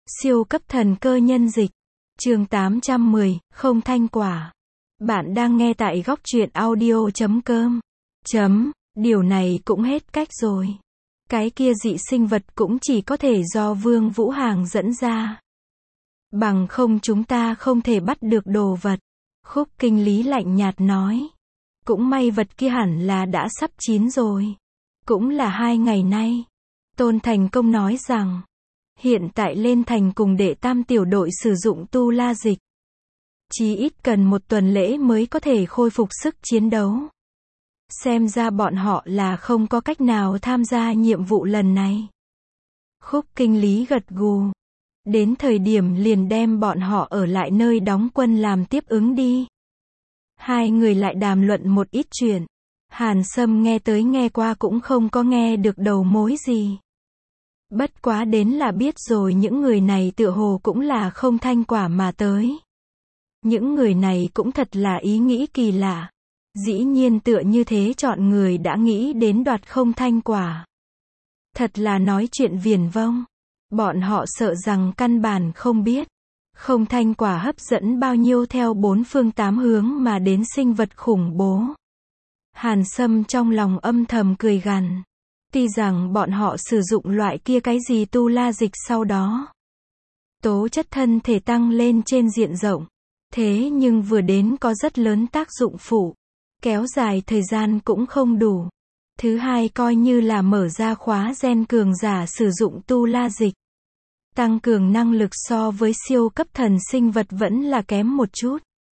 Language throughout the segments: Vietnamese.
Siêu cấp thần cơ nhân dịch. Chương 810, không thanh quả. Bạn đang nghe tại góc truyện audio.com. Điều này cũng hết cách rồi. Cái kia dị sinh vật cũng chỉ có thể do Vương Vũ Hàng dẫn ra. Bằng không chúng ta không thể bắt được đồ vật. Khúc Kinh Lý lạnh nhạt nói. Cũng may vật kia hẳn là đã sắp chín rồi. Cũng là 2 ngày nay. Tôn Thành Công nói rằng, hiện tại lên thành cùng đệ tam tiểu đội sử dụng tu la dịch. Chí ít cần 1 tuần lễ mới có thể khôi phục sức chiến đấu. Xem ra bọn họ là không có cách nào tham gia nhiệm vụ lần này. Khúc Kinh Lý gật gù. Đến thời điểm liền đem bọn họ ở lại nơi đóng quân làm tiếp ứng đi. Hai người lại đàm luận một ít chuyện. Hàn Sâm nghe tới nghe qua cũng không có nghe được đầu mối gì. Bất quá đến là biết rồi những người này tựa hồ cũng là không thanh quả mà tới. Những người này cũng thật là ý nghĩ kỳ lạ. Dĩ nhiên tựa như thế chọn người đã nghĩ đến đoạt không thanh quả. Thật là nói chuyện viển vông. Bọn họ sợ rằng căn bản không biết. Không thanh quả hấp dẫn bao nhiêu theo 4 phương 8 hướng mà đến sinh vật khủng bố. Hàn Sâm trong lòng âm thầm cười gằn. Tuy rằng bọn họ sử dụng loại kia cái gì tu la dịch sau đó. Tố chất thân thể tăng lên trên diện rộng. Thế nhưng vừa đến có rất lớn tác dụng phụ. Kéo dài thời gian cũng không đủ. Thứ hai coi như là mở ra khóa gen cường giả sử dụng tu la dịch. Tăng cường năng lực so với siêu cấp thần sinh vật vẫn là kém một chút.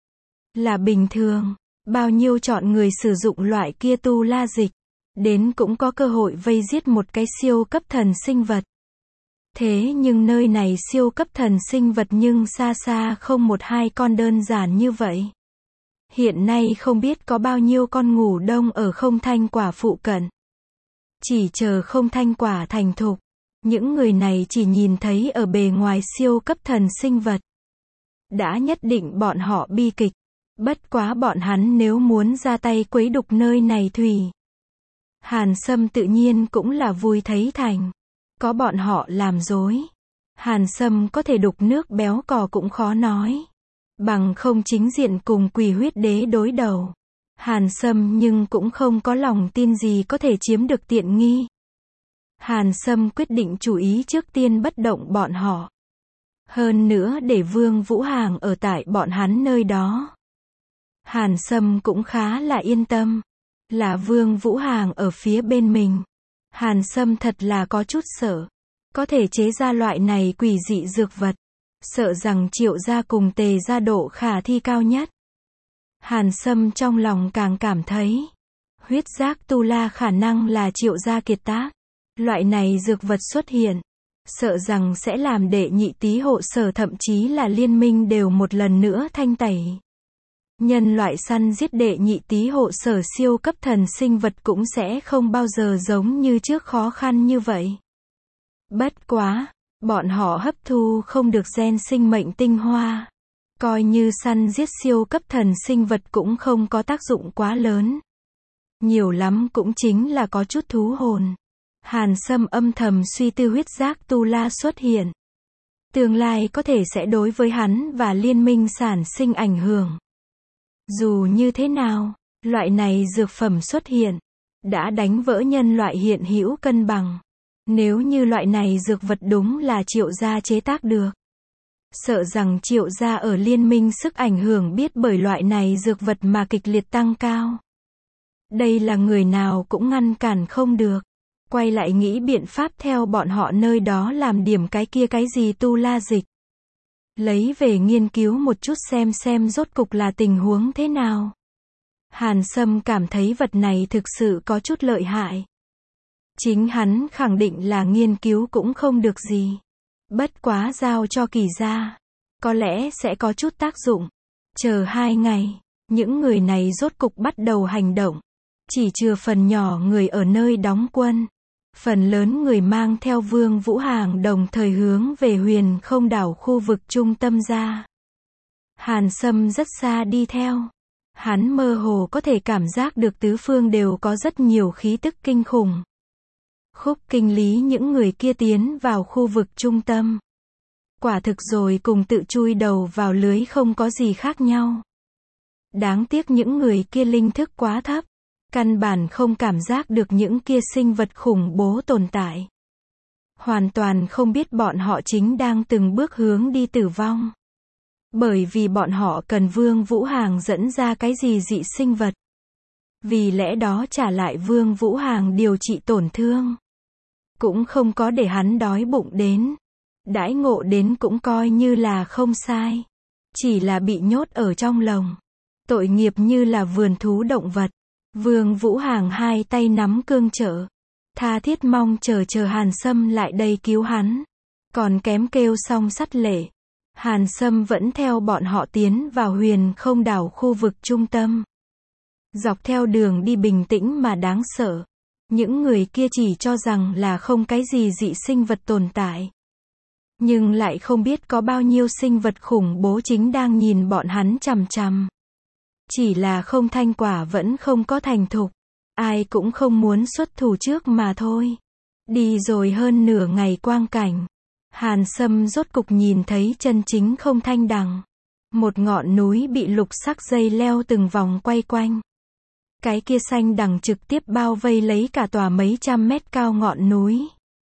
Là bình thường. Bao nhiêu chọn người sử dụng loại kia tu la dịch. Đến cũng có cơ hội vây giết một cái siêu cấp thần sinh vật. Thế nhưng nơi này siêu cấp thần sinh vật nhưng xa xa không 1-2 con đơn giản như vậy. Hiện nay không biết có bao nhiêu con ngủ đông ở không thanh quả phụ cận. Chỉ chờ không thanh quả thành thục. Những người này chỉ nhìn thấy ở bề ngoài siêu cấp thần sinh vật. Đã nhất định bọn họ bi kịch. Bất quá bọn hắn nếu muốn ra tay quấy đục nơi này thủy. Hàn Sâm tự nhiên cũng là vui thấy thành. Có bọn họ làm dối. Hàn Sâm có thể đục nước béo cò cũng khó nói. Bằng không chính diện cùng Quỷ Huyết Đế đối đầu. Hàn Sâm nhưng cũng không có lòng tin gì có thể chiếm được tiện nghi. Hàn Sâm quyết định chú ý trước tiên bất động bọn họ. Hơn nữa để Vương Vũ Hàng ở tại bọn hắn nơi đó. Hàn Sâm cũng khá là yên tâm. Là Vương Vũ Hàng ở phía bên mình. Hàn Sâm thật là có chút sợ. Có thể chế ra loại này quỷ dị dược vật. Sợ rằng Triệu gia cùng Tề gia độ khả thi cao nhất. Hàn Sâm trong lòng càng cảm thấy. Huyết giác tu la khả năng là Triệu gia kiệt tác. Loại này dược vật xuất hiện. Sợ rằng sẽ làm đệ nhị tý hộ sở thậm chí là liên minh đều một lần nữa thanh tẩy. Nhân loại săn giết đệ nhị tý hộ sở siêu cấp thần sinh vật cũng sẽ không bao giờ giống như trước khó khăn như vậy. Bất quá, bọn họ hấp thu không được gen sinh mệnh tinh hoa. Coi như săn giết siêu cấp thần sinh vật cũng không có tác dụng quá lớn. Nhiều lắm cũng chính là có chút thú hồn. Hàn Sâm âm thầm suy tư huyết giác tu la xuất hiện. Tương lai có thể sẽ đối với hắn và liên minh sản sinh ảnh hưởng. Dù như thế nào, loại này dược phẩm xuất hiện, đã đánh vỡ nhân loại hiện hữu cân bằng. Nếu như loại này dược vật đúng là Triệu gia chế tác được. Sợ rằng Triệu gia ở liên minh sức ảnh hưởng biết bởi loại này dược vật mà kịch liệt tăng cao. Đây là người nào cũng ngăn cản không được. Quay lại nghĩ biện pháp theo bọn họ nơi đó làm điểm cái kia cái gì tu la dịch. Lấy về nghiên cứu một chút xem rốt cục là tình huống thế nào. Hàn Sâm cảm thấy vật này thực sự có chút lợi hại. Chính hắn khẳng định là nghiên cứu cũng không được gì. Bất quá giao cho Kỳ gia. Có lẽ sẽ có chút tác dụng. Chờ 2 ngày, những người này rốt cục bắt đầu hành động. Chỉ trừ phần nhỏ người ở nơi đóng quân. Phần lớn người mang theo Vương Vũ Hàng đồng thời hướng về Huyền Không đảo khu vực trung tâm ra. Hàn Sâm rất xa đi theo. Hắn mơ hồ có thể cảm giác được tứ phương đều có rất nhiều khí tức kinh khủng. Khúc Kinh Lý những người kia tiến vào khu vực trung tâm. Quả thực rồi cùng tự chui đầu vào lưới không có gì khác nhau. Đáng tiếc những người kia linh thức quá thấp, căn bản không cảm giác được những kia sinh vật khủng bố tồn tại. Hoàn toàn không biết bọn họ chính đang từng bước hướng đi tử vong. Bởi vì bọn họ cần Vương Vũ Hàng dẫn ra cái gì dị sinh vật. Vì lẽ đó trả lại Vương Vũ Hàng điều trị tổn thương. Cũng không có để hắn đói bụng đến. Đãi ngộ đến cũng coi như là không sai. Chỉ là bị nhốt ở trong lồng. Tội nghiệp như là vườn thú động vật. Vương Vũ Hàng hai tay nắm cương trợ. Tha thiết mong chờ Hàn Sâm lại đây cứu hắn. Còn kém kêu xong sắt lệ. Hàn Sâm vẫn theo bọn họ tiến vào Huyền Không đảo khu vực trung tâm. Dọc theo đường đi bình tĩnh mà đáng sợ. Những người kia chỉ cho rằng là không cái gì dị sinh vật tồn tại. Nhưng lại không biết có bao nhiêu sinh vật khủng bố chính đang nhìn bọn hắn chằm chằm. Chỉ là không thanh quả vẫn không có thành thục. Ai cũng không muốn xuất thủ trước mà thôi. Đi rồi hơn nửa ngày quang cảnh. Hàn Sâm rốt cục nhìn thấy chân chính không thanh đằng. Một ngọn núi bị lục sắc dây leo từng vòng quay quanh. Cái kia xanh đằng trực tiếp bao vây lấy cả tòa mấy trăm mét cao ngọn núi.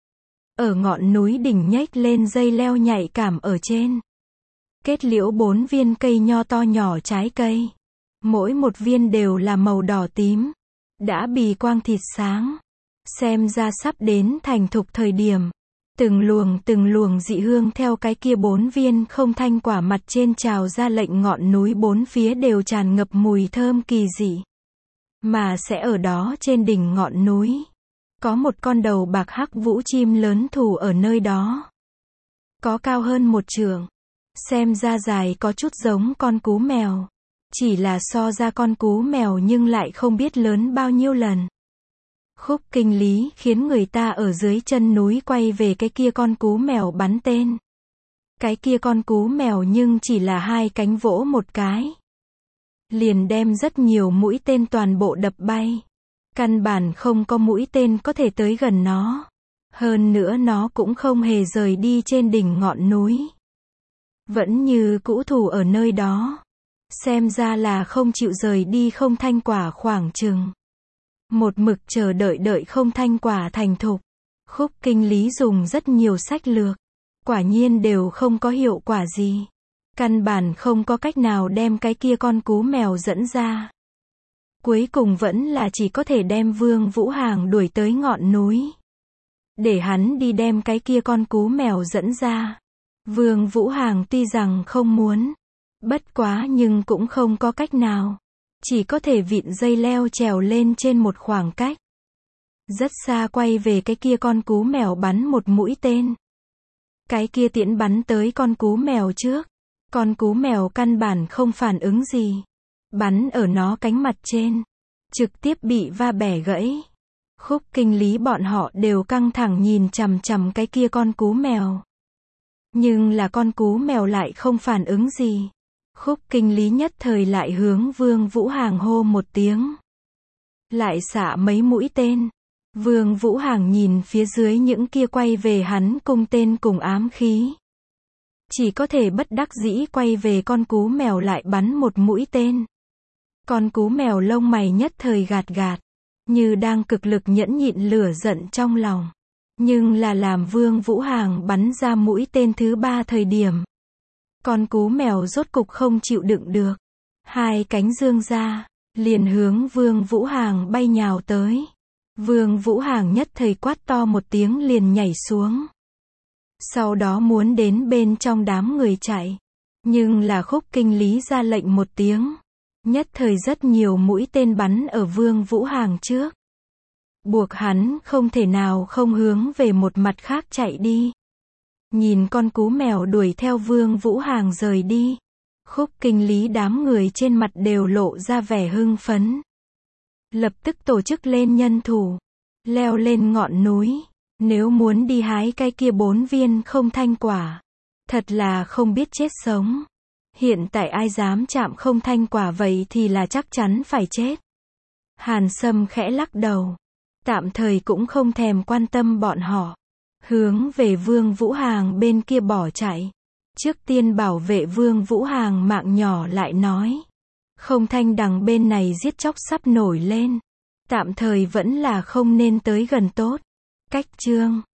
Ở ngọn núi đỉnh nhếch lên dây leo nhạy cảm ở trên. Kết liễu 4 viên cây nho to nhỏ trái cây. Mỗi một viên đều là màu đỏ tím. Đã bì quang thịt sáng. Xem ra sắp đến thành thục thời điểm. Từng luồng dị hương theo cái kia 4 viên không thanh quả mặt trên trào ra, lệnh ngọn núi bốn phía đều tràn ngập mùi thơm kỳ dị. Mà sẽ ở đó trên đỉnh ngọn núi. Có một con đầu bạc hắc vũ chim lớn thủ ở nơi đó. Có cao hơn 1 trượng. Xem ra dài có chút giống con cú mèo. Chỉ là so ra con cú mèo nhưng lại không biết lớn bao nhiêu lần. Khúc kinh lý khiến người ta ở dưới chân núi quay về cái kia con cú mèo bắn tên. Cái kia con cú mèo nhưng chỉ là 2 cánh vỗ một cái. Liền đem rất nhiều mũi tên toàn bộ đập bay. Căn bản không có mũi tên có thể tới gần nó. Hơn nữa nó cũng không hề rời đi trên đỉnh ngọn núi. Vẫn như cũ thủ ở nơi đó. Xem ra là không chịu rời đi không thanh quả khoảng chừng. Một mực chờ đợi không thanh quả thành thục. Khúc kinh lý dùng rất nhiều sách lược. Quả nhiên đều không có hiệu quả gì. Căn bản không có cách nào đem cái kia con cú mèo dẫn ra. Cuối cùng vẫn là chỉ có thể đem Vương Vũ Hàng đuổi tới ngọn núi. Để hắn đi đem cái kia con cú mèo dẫn ra. Vương Vũ Hàng tuy rằng không muốn. Bất quá nhưng cũng không có cách nào. Chỉ có thể vịn dây leo trèo lên trên một khoảng cách. Rất xa quay về cái kia con cú mèo bắn một mũi tên. Cái kia tiễn bắn tới con cú mèo trước. Con cú mèo căn bản không phản ứng gì. Bắn ở nó cánh mặt trên. Trực tiếp bị va bẻ gãy. Khúc kinh lý bọn họ đều căng thẳng nhìn chằm chằm cái kia con cú mèo. Nhưng là con cú mèo lại không phản ứng gì. Khúc kinh lý nhất thời lại hướng Vương Vũ Hàng hô một tiếng. Lại xạ mấy mũi tên. Vương Vũ Hàng nhìn phía dưới những kia quay về hắn cung tên cùng ám khí. Chỉ có thể bất đắc dĩ quay về con cú mèo lại bắn một mũi tên. Con cú mèo lông mày nhất thời gạt gạt. Như đang cực lực nhẫn nhịn lửa giận trong lòng. Nhưng là làm Vương Vũ Hàng bắn ra mũi tên thứ 3 thời điểm. Con cú mèo rốt cục không chịu đựng được. 2 cánh dương ra. Liền hướng Vương Vũ Hàng bay nhào tới. Vương Vũ Hàng nhất thời quát to một tiếng liền nhảy xuống. Sau đó muốn đến bên trong đám người chạy. Nhưng là Khúc kinh lý ra lệnh một tiếng. Nhất thời rất nhiều mũi tên bắn ở Vương Vũ Hàng trước. Buộc hắn không thể nào không hướng về một mặt khác chạy đi. Nhìn con cú mèo đuổi theo Vương Vũ Hàng rời đi. Khúc kinh lý đám người trên mặt đều lộ ra vẻ hưng phấn. Lập tức tổ chức lên nhân thủ. Leo lên ngọn núi. Nếu muốn đi hái cái kia 4 viên không thanh quả. Thật là không biết chết sống. Hiện tại ai dám chạm không thanh quả vậy thì là chắc chắn phải chết. Hàn Sâm khẽ lắc đầu. Tạm thời cũng không thèm quan tâm bọn họ. Hướng về Vương Vũ Hàng bên kia bỏ chạy. Trước tiên bảo vệ Vương Vũ Hàng mạng nhỏ lại nói. Không Thanh đằng bên này giết chóc sắp nổi lên. Tạm thời vẫn là không nên tới gần tốt. Cách chương